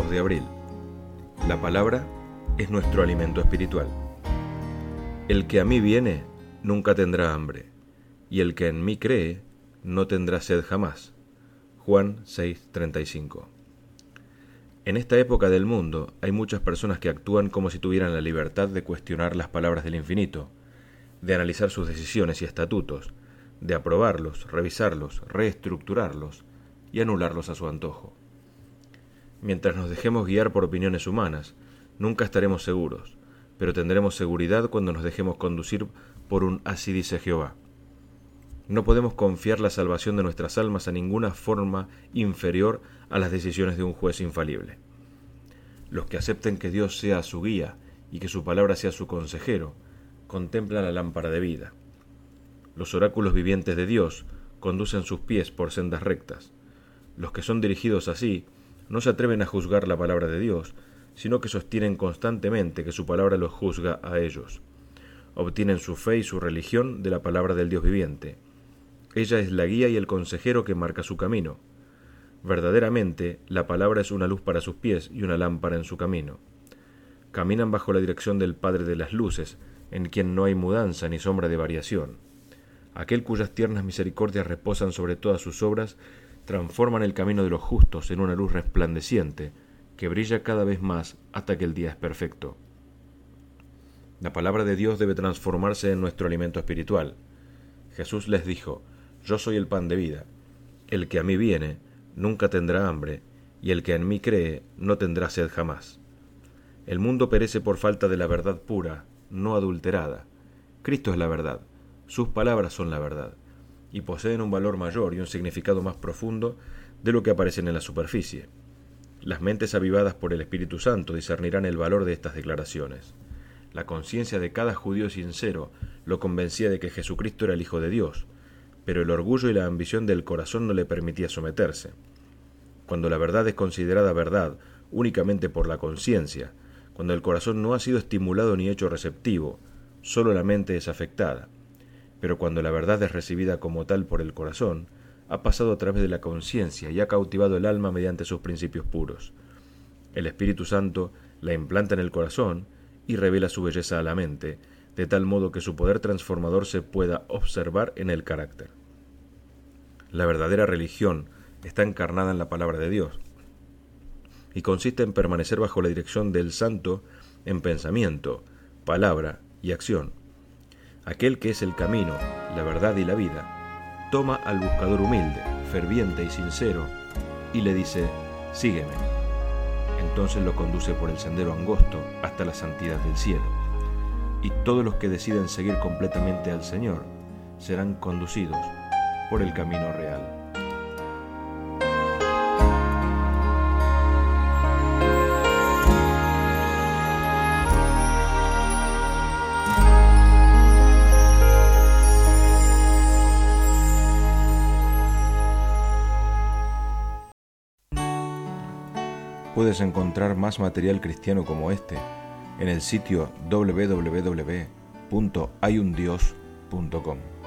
2 de abril. La palabra es nuestro alimento espiritual. El que a mí viene nunca tendrá hambre, y el que en mí cree no tendrá sed jamás. Juan 6:35. En esta época del mundo hay muchas personas que actúan como si tuvieran la libertad de cuestionar las palabras del infinito, de analizar sus decisiones y estatutos, de aprobarlos, revisarlos, reestructurarlos y anularlos a su antojo. Mientras nos dejemos guiar por opiniones humanas, nunca estaremos seguros, pero tendremos seguridad cuando nos dejemos conducir por un así dice Jehová. No podemos confiar la salvación de nuestras almas a ninguna forma inferior a las decisiones de un juez infalible. Los que acepten que Dios sea su guía y que su palabra sea su consejero, contemplan la lámpara de vida. Los oráculos vivientes de Dios conducen sus pies por sendas rectas. Los que son dirigidos así no se atreven a juzgar la palabra de Dios, sino que sostienen constantemente que su palabra los juzga a ellos. Obtienen su fe y su religión de la palabra del Dios viviente. Ella es la guía y el consejero que marca su camino. Verdaderamente, la palabra es una luz para sus pies y una lámpara en su camino. Caminan bajo la dirección del Padre de las Luces, en quien no hay mudanza ni sombra de variación. Aquel cuyas tiernas misericordias reposan sobre todas sus obras, transforman el camino de los justos en una luz resplandeciente, que brilla cada vez más hasta que el día es perfecto. La palabra de Dios debe transformarse en nuestro alimento espiritual. Jesús les dijo: Yo soy el pan de vida. El que a mí viene nunca tendrá hambre, y el que en mí cree no tendrá sed jamás. El mundo perece por falta de la verdad pura, no adulterada. Cristo es la verdad, sus palabras son la verdad, y poseen un valor mayor y un significado más profundo de lo que aparecen en la superficie. Las mentes avivadas por el Espíritu Santo discernirán el valor de estas declaraciones. La conciencia de cada judío sincero lo convencía de que Jesucristo era el Hijo de Dios, pero el orgullo y la ambición del corazón no le permitía someterse. Cuando la verdad es considerada verdad únicamente por la conciencia, cuando el corazón no ha sido estimulado ni hecho receptivo, solo la mente es afectada. Pero cuando la verdad es recibida como tal por el corazón, ha pasado a través de la conciencia y ha cautivado el alma mediante sus principios puros. El Espíritu Santo la implanta en el corazón y revela su belleza a la mente, de tal modo que su poder transformador se pueda observar en el carácter. La verdadera religión está encarnada en la palabra de Dios, y consiste en permanecer bajo la dirección del Santo en pensamiento, palabra y acción. Aquel que es el camino, la verdad y la vida, toma al buscador humilde, ferviente y sincero, y le dice: sígueme. Entonces lo conduce por el sendero angosto hasta la santidad del cielo. Y todos los que deciden seguir completamente al Señor serán conducidos por el camino real. Puedes encontrar más material cristiano como este en el sitio www.hayundios.com.